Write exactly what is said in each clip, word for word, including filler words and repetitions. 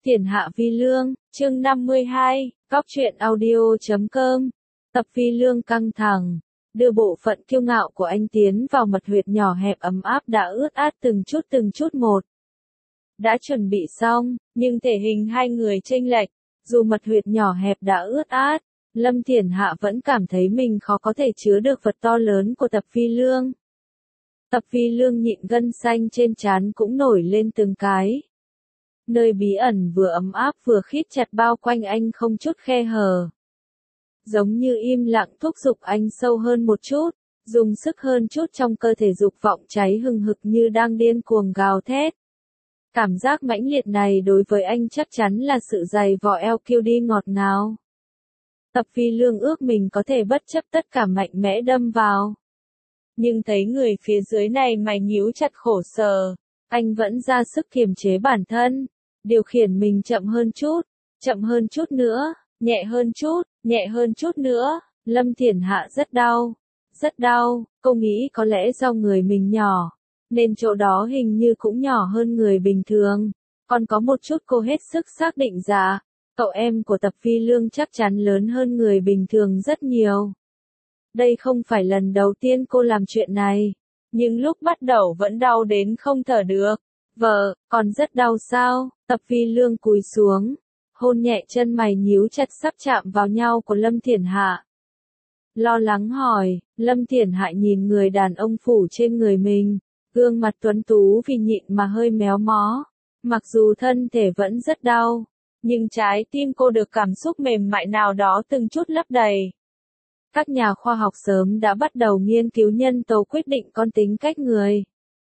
Thiên hạ vi lương, chương năm mươi hai, Góc truyện audio chấm com. Tập vi lương căng thẳng, đưa bộ phận kiêu ngạo của anh tiến vào mật huyệt nhỏ hẹp ấm áp đã ướt át từng chút từng chút một. Đã chuẩn bị xong, nhưng thể hình hai người chênh lệch, dù mật huyệt nhỏ hẹp đã ướt át, Lâm Thiển Hạ vẫn cảm thấy mình khó có thể chứa được vật to lớn của tập vi lương. Tập vi lương nhịn gân xanh trên trán cũng nổi lên từng cái. Nơi bí ẩn vừa ấm áp vừa khít chặt bao quanh anh không chút khe hở. Giống như im lặng thúc giục anh sâu hơn một chút, dùng sức hơn chút trong cơ thể dục vọng cháy hừng hực như đang điên cuồng gào thét. Cảm giác mãnh liệt này đối với anh chắc chắn là sự dày vò eo kiêu đi ngọt ngào. Tập vi lương ước mình có thể bất chấp tất cả mạnh mẽ đâm vào. Nhưng thấy người phía dưới này mày nhíu chặt khổ sở, anh vẫn ra sức kiềm chế bản thân, điều khiển mình chậm hơn chút, chậm hơn chút nữa, nhẹ hơn chút, nhẹ hơn chút nữa. Lâm Thiển Hạ rất đau, rất đau, cô nghĩ có lẽ do người mình nhỏ, nên chỗ đó hình như cũng nhỏ hơn người bình thường. Còn có một chút cô hết sức xác định ra, cậu em của tập vi lương chắc chắn lớn hơn người bình thường rất nhiều. Đây không phải lần đầu tiên cô làm chuyện này, nhưng lúc bắt đầu vẫn đau đến không thở được. Vợ, còn rất đau sao? Tập vi lương cúi xuống, hôn nhẹ chân mày nhíu chặt sắp chạm vào nhau của Lâm Thiển Hạ. Lo lắng hỏi, Lâm Thiển Hạ nhìn người đàn ông phủ trên người mình, gương mặt tuấn tú vì nhịn mà hơi méo mó. Mặc dù thân thể vẫn rất đau, nhưng trái tim cô được cảm xúc mềm mại nào đó từng chút lấp đầy. Các nhà khoa học sớm đã bắt đầu nghiên cứu nhân tố quyết định con tính cách người.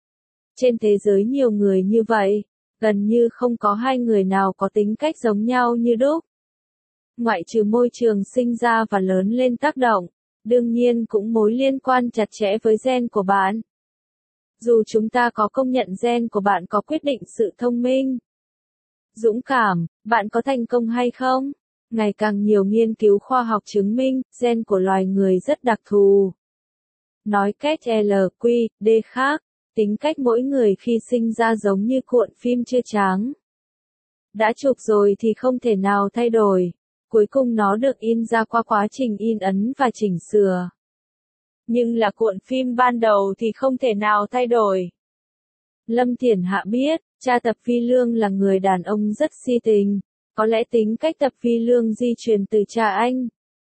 Trên thế giới nhiều người như vậy, gần như không có hai người nào có tính cách giống nhau như đúc. Ngoại trừ môi trường sinh ra và lớn lên tác động, đương nhiên cũng mối liên quan chặt chẽ với gen của bạn. Dù chúng ta có công nhận gen của bạn có quyết định sự thông minh, dũng cảm, bạn có thành công hay không, ngày càng nhiều nghiên cứu khoa học chứng minh, gen của loài người rất đặc thù. Nói cách lờ quy đê khác, tính cách mỗi người khi sinh ra giống như cuộn phim chưa tráng. Đã chụp rồi thì không thể nào thay đổi, cuối cùng nó được in ra qua quá trình in ấn và chỉnh sửa. Nhưng là cuộn phim ban đầu thì không thể nào thay đổi. Lâm Thiển Hạ biết, cha tập vi lương là người đàn ông rất si tình, có lẽ tính cách tập vi lương di truyền từ cha anh.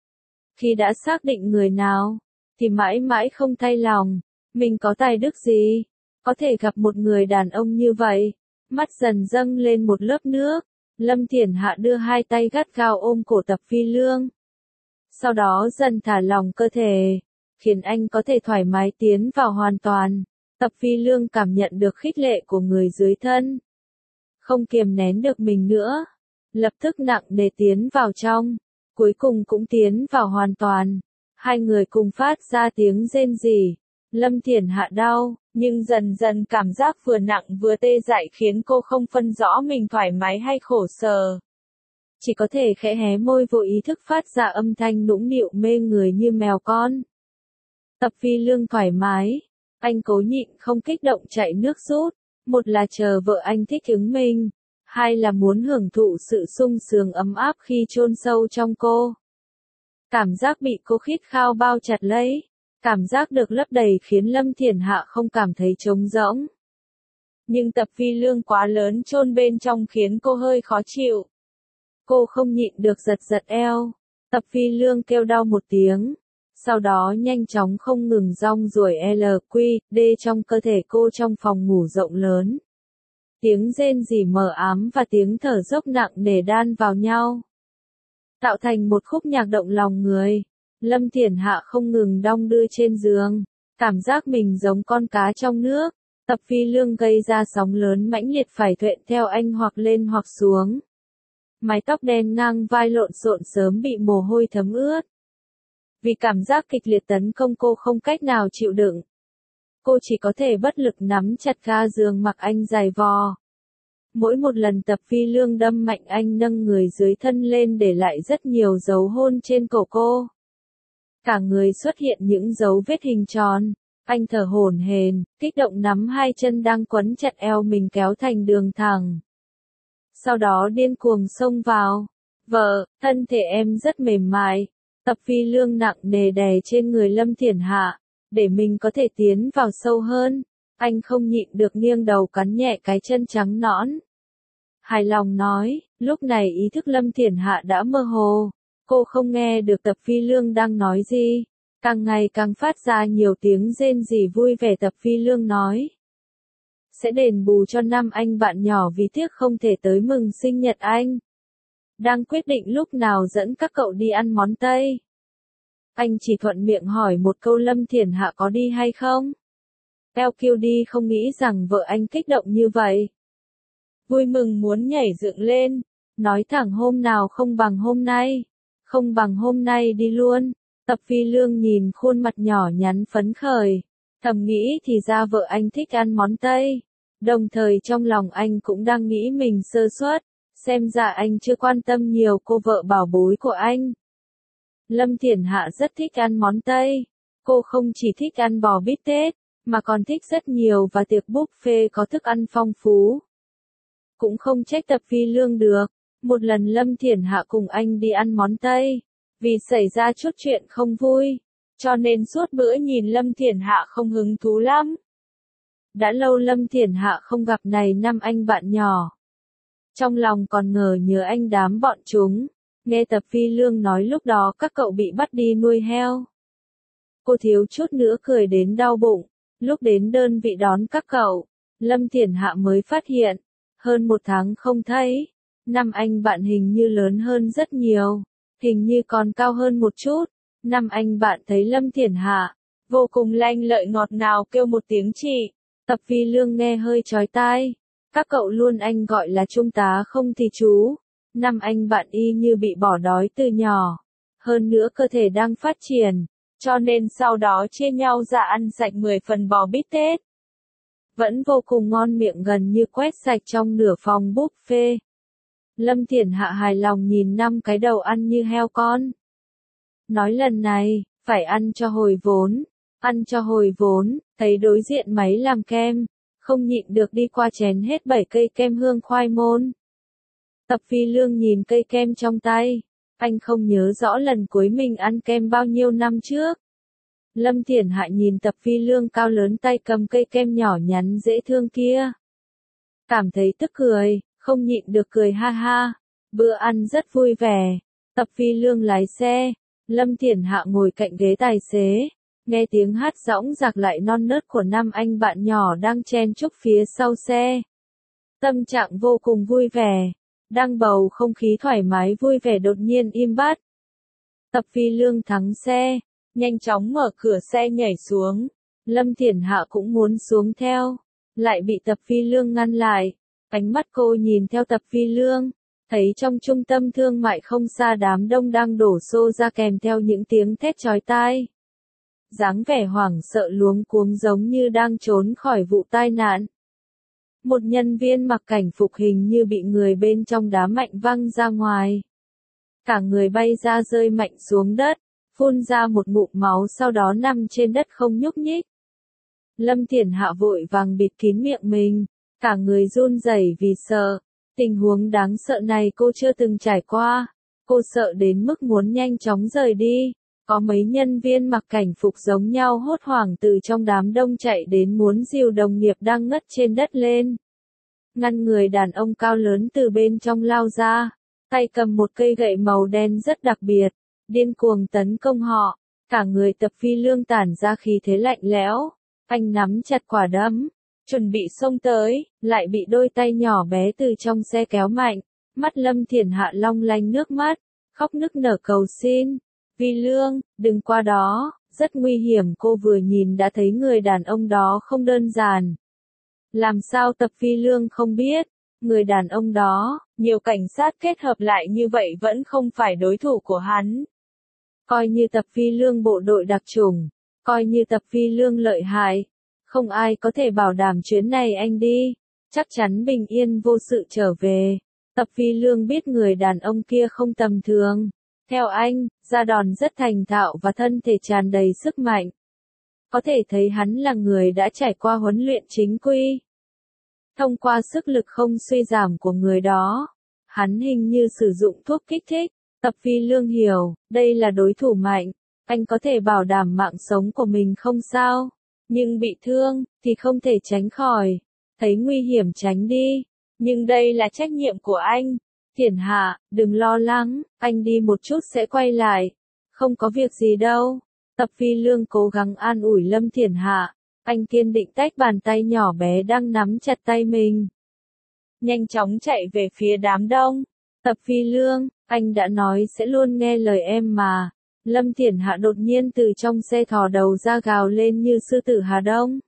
Khi đã xác định người nào, thì mãi mãi không thay lòng, mình có tài đức gì, có thể gặp một người đàn ông như vậy. Mắt dần dâng lên một lớp nước, Lâm Thiển Hạ đưa hai tay gắt gao ôm cổ tập vi lương. Sau đó dần thả lỏng cơ thể, khiến anh có thể thoải mái tiến vào hoàn toàn. Tập vi lương cảm nhận được khích lệ của người dưới thân. Không kiềm nén được mình nữa, lập tức nặng nề tiến vào trong, cuối cùng cũng tiến vào hoàn toàn. Hai người cùng phát ra tiếng rên rỉ. Lâm Thiển Hạ đau, nhưng dần dần cảm giác vừa nặng vừa tê dại khiến cô không phân rõ mình thoải mái hay khổ sở. Chỉ có thể khẽ hé môi vô ý thức phát ra âm thanh nũng nịu mê người như mèo con. Tập vi lương thoải mái, anh cố nhịn không kích động chạy nước rút, một là chờ vợ anh thích ứng mình, hai là muốn hưởng thụ sự sung sướng ấm áp khi chôn sâu trong cô. Cảm giác bị cô khít khao bao chặt lấy, cảm giác được lấp đầy khiến Lâm Thiển Hạ không cảm thấy trống rỗng. Nhưng tập vi lương quá lớn chôn bên trong khiến cô hơi khó chịu. Cô không nhịn được giật giật eo, tập vi lương kêu đau một tiếng, sau đó nhanh chóng không ngừng rong ruổi lờ quy đê trong cơ thể cô trong phòng ngủ rộng lớn. Tiếng rên rỉ mờ ám và tiếng thở dốc nặng nề đan vào nhau, tạo thành một khúc nhạc động lòng người. Lâm Thiển Hạ không ngừng đong đưa trên giường, cảm giác mình giống con cá trong nước. Tập vi lương gây ra sóng lớn mãnh liệt phải thuện theo anh hoặc lên hoặc xuống. Mái tóc đen ngang vai lộn xộn sớm bị mồ hôi thấm ướt. Vì cảm giác kịch liệt tấn công cô không cách nào chịu đựng. Cô chỉ có thể bất lực nắm chặt ga giường mặc anh giày vò. Mỗi một lần tập vi lương đâm mạnh anh nâng người dưới thân lên để lại rất nhiều dấu hôn trên cổ cô. Cả người xuất hiện những dấu vết hình tròn, anh thở hổn hển, kích động nắm hai chân đang quấn chặt eo mình kéo thành đường thẳng. sau đó điên cuồng xông vào. Vợ, thân thể em rất mềm mại. Tập Phi Lương nặng nề đè trên người Lâm Thiển Hạ, để mình có thể tiến vào sâu hơn. Anh không nhịn được nghiêng đầu cắn nhẹ cái chân trắng nõn. Hài lòng nói, lúc này ý thức Lâm Thiển Hạ đã mơ hồ. Cô không nghe được Tập Phi Lương đang nói gì. Càng ngày càng phát ra nhiều tiếng rên rỉ vui vẻ. Tập Phi Lương nói, sẽ đền bù cho năm anh bạn nhỏ vì tiếc không thể tới mừng sinh nhật anh. Đang quyết định lúc nào dẫn các cậu đi ăn món Tây. Anh chỉ thuận miệng hỏi một câu Lâm Thiển Hạ có đi hay không. Eo kêu đi không nghĩ rằng vợ anh kích động như vậy. Vui mừng muốn nhảy dựng lên, nói thẳng hôm nào không bằng hôm nay. Không bằng hôm nay đi luôn. Tập Phi Lương nhìn khuôn mặt nhỏ nhắn phấn khởi, thầm nghĩ thì ra vợ anh thích ăn món Tây. Đồng thời trong lòng anh cũng đang nghĩ mình sơ suất, xem ra anh chưa quan tâm nhiều cô vợ bảo bối của anh. Lâm Thiển Hạ rất thích ăn món Tây. Cô không chỉ thích ăn bò bít tết, mà còn thích rất nhiều và tiệc buffet có thức ăn phong phú. Cũng không trách Tập Phi Lương được. Một lần Lâm Thiển Hạ cùng anh đi ăn món Tây, vì xảy ra chút chuyện không vui, cho nên suốt bữa nhìn Lâm Thiển Hạ không hứng thú lắm. Đã lâu Lâm Thiển Hạ không gặp này năm anh bạn nhỏ. Trong lòng còn ngờ nhớ anh đám bọn chúng. Nghe Tập Phi Lương nói lúc đó các cậu bị bắt đi nuôi heo. Cô thiếu chút nữa cười đến đau bụng. Lúc đến đơn vị đón các cậu, Lâm Thiển Hạ mới phát hiện, hơn một tháng không thấy, năm anh bạn hình như lớn hơn rất nhiều, hình như còn cao hơn một chút. Năm anh bạn thấy Lâm Thiển Hạ, vô cùng lanh lợi ngọt ngào kêu một tiếng chị. Tập Phi Lương nghe hơi chói tai. Các cậu luôn anh gọi là trung tá không thì chú. Năm anh bạn y như bị bỏ đói từ nhỏ. Hơn nữa cơ thể đang phát triển, cho nên sau đó chia nhau ra ăn sạch mười phần bò bít tết. Vẫn vô cùng ngon miệng gần như quét sạch trong nửa phòng buffet. Lâm Thiển Hạ hài lòng nhìn năm cái đầu ăn như heo con. Nói lần này, phải ăn cho hồi vốn. Ăn cho hồi vốn, thấy đối diện máy làm kem, không nhịn được đi qua chén hết bảy cây kem hương khoai môn. Tập Phi Lương nhìn cây kem trong tay, anh không nhớ rõ lần cuối mình ăn kem bao nhiêu năm trước. Lâm Thiển Hạ nhìn Tập Phi Lương cao lớn tay cầm cây kem nhỏ nhắn dễ thương kia. Cảm thấy tức cười, không nhịn được cười ha ha. Bữa ăn rất vui vẻ. Tập Phi Lương lái xe, Lâm Thiển Hạ ngồi cạnh ghế tài xế. Nghe tiếng hát dõng dạc lại non nớt của năm anh bạn nhỏ đang chen chúc phía sau xe. Tâm trạng vô cùng vui vẻ. Đang bầu không khí thoải mái vui vẻ đột nhiên im bặt. Tập Phi Lương thắng xe, nhanh chóng mở cửa xe nhảy xuống. Lâm Thiển Hạ cũng muốn xuống theo, lại bị Tập Phi Lương ngăn lại. Ánh mắt cô nhìn theo Tập Phi Lương, thấy trong trung tâm thương mại không xa đám đông đang đổ xô ra kèm theo những tiếng thét chói tai. Dáng vẻ hoảng sợ luống cuống giống như đang trốn khỏi vụ tai nạn. Một nhân viên mặc cảnh phục hình như bị người bên trong đá mạnh văng ra ngoài. Cả người bay ra rơi mạnh xuống đất, phun ra một ngụm máu sau đó nằm trên đất không nhúc nhích. Lâm Thiển Hạ vội vàng bịt kín miệng mình, cả người run rẩy vì sợ. Tình huống đáng sợ này cô chưa từng trải qua. Cô sợ đến mức muốn nhanh chóng rời đi. Có mấy nhân viên mặc cảnh phục giống nhau hốt hoảng từ trong đám đông chạy đến muốn dìu đồng nghiệp đang ngất trên đất lên. Ngăn người đàn ông cao lớn từ bên trong lao ra, tay cầm một cây gậy màu đen rất đặc biệt, điên cuồng tấn công họ. Cả người Tập Phi Lương tản ra khí thế lạnh lẽo, anh nắm chặt quả đấm, chuẩn bị xông tới, lại bị đôi tay nhỏ bé từ trong xe kéo mạnh. Mắt Lâm Thiển Hạ long lanh nước mắt, khóc nức nở cầu xin. Phi Lương, đừng qua đó, rất nguy hiểm. Cô vừa nhìn đã thấy người đàn ông đó không đơn giản. Làm sao Tập Phi Lương không biết, người đàn ông đó, nhiều cảnh sát kết hợp lại như vậy vẫn không phải đối thủ của hắn. Coi như Tập Phi Lương bộ đội đặc chủng, coi như Tập Phi Lương lợi hại, không ai có thể bảo đảm chuyến này anh đi, chắc chắn bình yên vô sự trở về. Tập Phi Lương biết người đàn ông kia không tầm thường. Theo anh, ra đòn rất thành thạo và thân thể tràn đầy sức mạnh. Có thể thấy hắn là người đã trải qua huấn luyện chính quy. Thông qua sức lực không suy giảm của người đó, Hắn hình như sử dụng thuốc kích thích. Tập Phi Lương hiểu, đây là đối thủ mạnh. Anh có thể bảo đảm mạng sống của mình không sao. Nhưng bị thương, thì không thể tránh khỏi. Thấy nguy hiểm tránh đi. Nhưng đây là trách nhiệm của anh. Thiển Hạ, đừng lo lắng, anh đi một chút sẽ quay lại. Không có việc gì đâu. Tập Phi Lương cố gắng an ủi Lâm Thiển Hạ. Anh kiên định tách bàn tay nhỏ bé đang nắm chặt tay mình. Nhanh chóng chạy về phía đám đông. Tập Phi Lương, anh đã nói sẽ luôn nghe lời em mà. Lâm Thiển Hạ đột nhiên từ trong xe thò đầu ra gào lên như sư tử Hà Đông.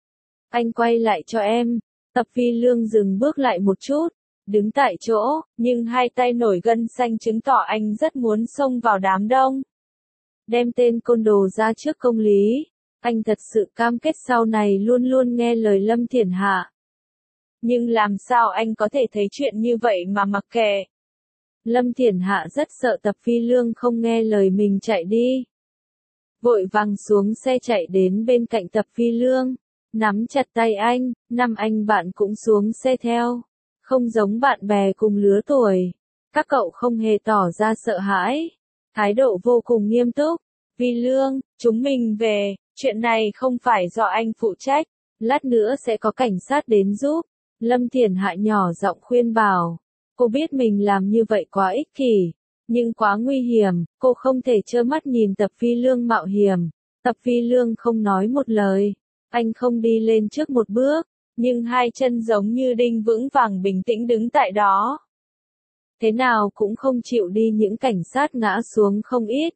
Anh quay lại cho em. Tập Phi Lương dừng bước lại một chút, đứng tại chỗ, nhưng hai tay nổi gân xanh chứng tỏ anh rất muốn xông vào đám đông. Đem tên côn đồ ra trước công lý. Anh thật sự cam kết sau này luôn luôn nghe lời Lâm Thiển Hạ. Nhưng làm sao anh có thể thấy chuyện như vậy mà mặc kệ? Lâm Thiển Hạ rất sợ Tập Phi Lương không nghe lời mình chạy đi. Vội vàng xuống xe chạy đến bên cạnh Tập Phi Lương, nắm chặt tay anh, năm anh bạn cũng xuống xe theo. Không giống bạn bè cùng lứa tuổi. Các cậu không hề tỏ ra sợ hãi. Thái độ vô cùng nghiêm túc. Phi Lương, chúng mình về, chuyện này không phải do anh phụ trách. Lát nữa sẽ có cảnh sát đến giúp. Lâm Thiển Hạ nhỏ giọng khuyên bảo. Cô biết mình làm như vậy quá ích kỷ, nhưng quá nguy hiểm, cô không thể trơ mắt nhìn Tập Phi Lương mạo hiểm. Tập Phi Lương không nói một lời. Anh không đi lên trước một bước, nhưng hai chân giống như đinh vững vàng bình tĩnh đứng tại đó. Thế nào cũng không chịu đi, những cảnh sát ngã xuống không ít.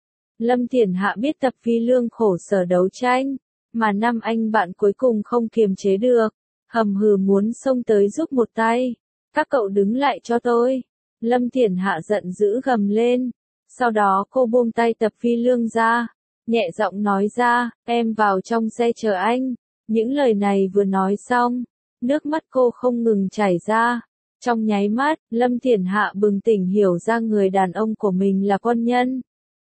Lâm Thiển Hạ biết Tập Phi Lương khổ sở đấu tranh, mà năm anh bạn cuối cùng không kiềm chế được, hầm hừ muốn xông tới giúp một tay. Các cậu đứng lại cho tôi. Lâm Thiển Hạ giận dữ gầm lên. Sau đó cô buông tay Tập Phi Lương ra, nhẹ giọng nói ra, em vào trong xe chờ anh. Những lời này vừa nói xong, nước mắt cô không ngừng chảy ra. Trong nháy mắt, Lâm Thiển Hạ bừng tỉnh hiểu ra người đàn ông của mình là quân nhân.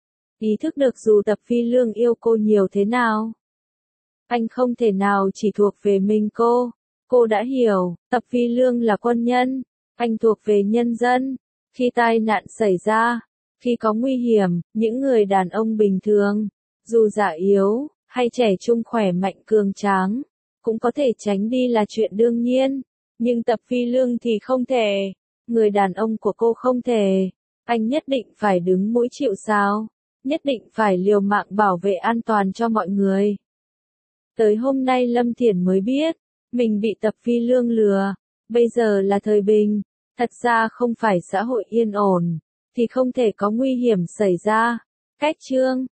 Ý thức được dù Tập Phi Lương yêu cô nhiều thế nào, anh không thể nào chỉ thuộc về mình cô. Cô đã hiểu, Tập Phi Lương là quân nhân, anh thuộc về nhân dân. Khi tai nạn xảy ra, khi có nguy hiểm, những người đàn ông bình thường, dù già yếu, hay trẻ trung khỏe mạnh cường tráng, cũng có thể tránh đi là chuyện đương nhiên. Nhưng Tập Phi Lương thì không thể. Người đàn ông của cô không thể. Anh nhất định phải đứng mũi chịu sào, nhất định phải liều mạng bảo vệ an toàn cho mọi người. Tới hôm nay Lâm Thiển mới biết, mình bị Tập Phi Lương lừa. Bây giờ là thời bình, thật ra không phải xã hội yên ổn, thì không thể có nguy hiểm xảy ra. Cách chương